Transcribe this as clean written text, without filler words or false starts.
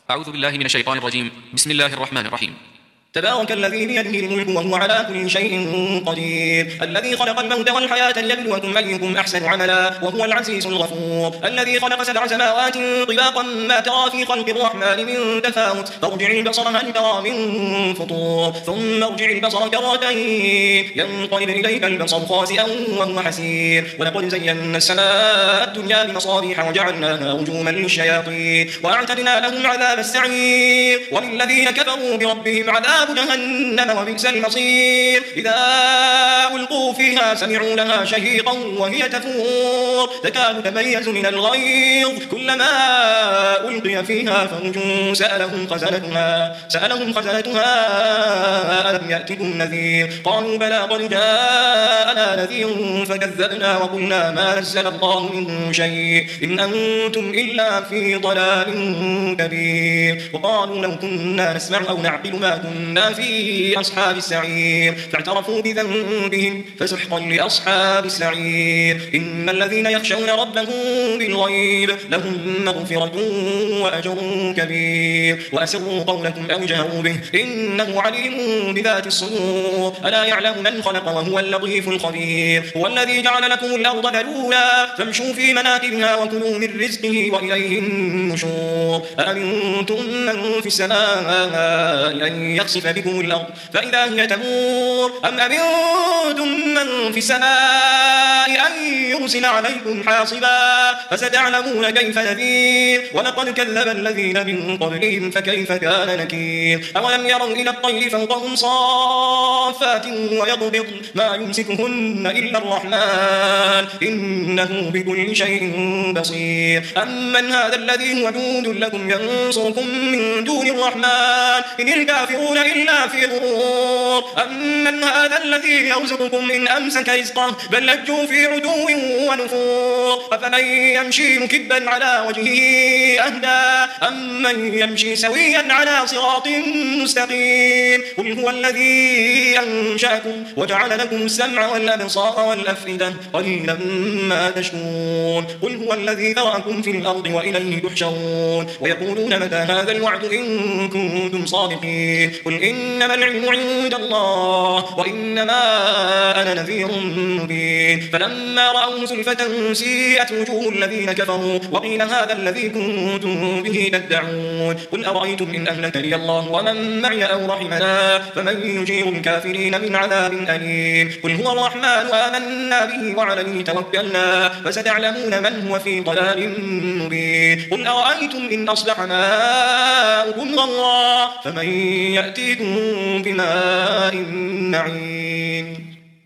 أعوذ بالله من الشيطان الرجيم. بسم الله الرحمن الرحيم. تبارك الذي بيده الملك وهو على كل شيء قدير، الذي خلق الموت والحياة ليبلوكم أيكم أحسن عملا وهو العزيز الغفور، الذي خلق 7 سماوات طباقا ما ترى في خلق الرحمن من تفاوت، فارجع البصر هل ترى من فطور، ثم ارجع البصر كرتين ينقلب إليك البصر خاسئا وهو حسير، ولقد زينا السماء الدنيا بمصابيح وجعلناها رجوما للشياطين وأعتدنا لهم عذاب السعير، وللذين كفروا بربهم عذاب جهنم وبئس المصير، إذا ألقوا فيها سمعوا لها شهيقا وهي تفور تكاد تميز من الغيظ، كلما ألقي فيها فوج سألهم خزنتها ألم يأتكم نذير، قالوا بلى قد جاءنا نذير فكذبنا وقلنا ما نزل الله من شيء إن أنتم إلا في ضلال كبير، وقالوا لو كنا نسمع أو نعقل ما كنا في أصحاب السعير، فاعترفوا بذنبهم فسحقا لأصحاب السعير، إن الذين يخشون ربهم بالغيب لهم مغفرة وأجر كبير، وأسروا قولكم أو جهروا به إنه عليم بذات الصدور، ألا يعلم من خلق وهو اللطيف الخبير، هو الذي جعل لكم الأرض ذلولا فامشوا في مناكبها وكلوا من رزقه وإليه النشور، أأمنتم من في السماء أن يخسف بكم الأرض فإذا هي تمور، أم أمنتم من في السماء أن يرسل عليكم حاصبا فستعلمون كيف نذير، ولقد كذب الذين من قبلهم فكيف كان نكير، أولم يروا إلى الطير فوقهم صافات ويضبط ما يمسكهن إلا الرحمن إنه بكل شيء بصير، أمن هذا الذي هو جند لكم ينصركم من دون الرحمن إن الكافرون إلا في غرور، أمن هذا الذي يرزقكم إن أمسك رزقه بل لجوا في عدو ونفور، أفمن يمشي مكبا على وجهه أهدى أمن يمشي سويا على صراط مستقيم، قل هو الذي أنشأكم وجعل لكم السمع والأبصار والأفئدة قليلا ما تشكرون، قل هو الذي ذرأكم في الأرض وإليه تحشرون، ويقولون متى هذا الوعد إن كنتم صادقين، قل إنما العلم عند الله وإنما أنا نذير مبين، فلما رأوه زلفة سيئت وجوه الذين كفروا وقيل هذا الذي كنتم به تدعون، قل أرأيتم إن أهلكني الله ومن معي أو رحمنا فمن يجير الكافرين من عذاب أليم، قل هو الرحمن آمنا به وعليه توكلنا فستعلمون من هو في ضلال مبين، قل أرأيتم إن أصبح ماؤكم غورا فمن يأتيكم بماء معين.